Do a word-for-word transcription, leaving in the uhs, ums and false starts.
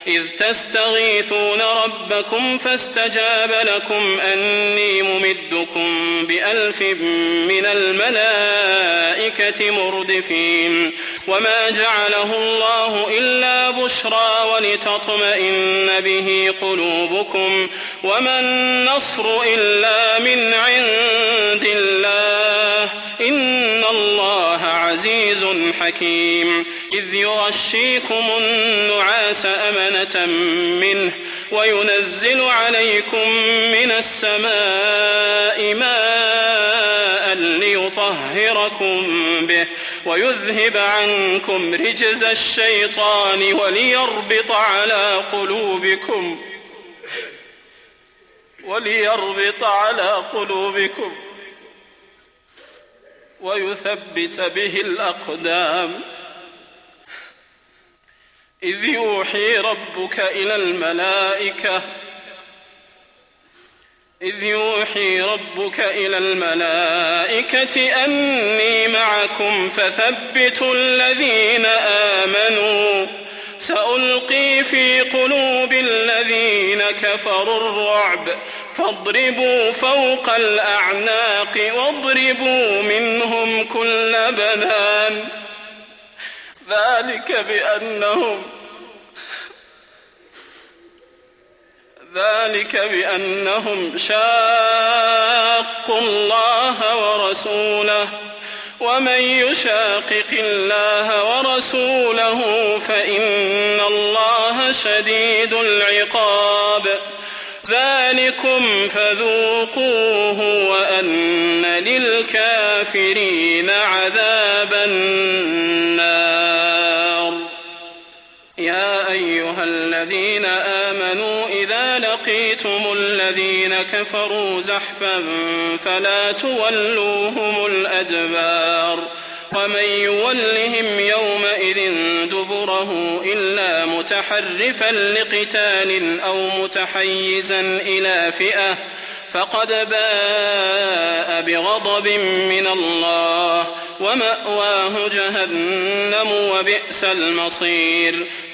إذ تستغيثون ربكم فاستجاب لكم أني ممدكم بألف من الملائكة مردفين وما جعله الله إلا بشرى ولتطمئن به قلوبكم وما النصر إلا من عند الله إن الله عزيز حكيم إذ يغشيكم النعاس أمنة منه وينزل عليكم من السماء ماء ليطهركم به ويذهب عنكم رجز الشيطان وليربط على قلوبكم وليربط على قلوبكم ويثبت به الأقدام إذ يوحي ربك إلى الملائكة إذ يوحي ربك إلى الملائكة أني معكم فثبتوا الذين آمنوا سألقي في قلوب الذين كفروا الرعب فاضربوا فوق الأعناق واضربوا منهم كل بنان ذلك بأنهم ذلك بأنهم شاقوا الله ورسوله ومن يشاقق الله ورسوله فإن الله شديد العقاب ذلكم فذوقوه وأن للكافرين عذاب النار يا أيها الذين آمنوا إذا لقيتم الذين كفروا زحفا فلا تولوهم الأدبار ومن يولهم يومئذ دبره إلا متحرفا لقتال أو متحيزا إلى فئة فقد باء بغضب من الله ومأواه جهنم وبئس المصير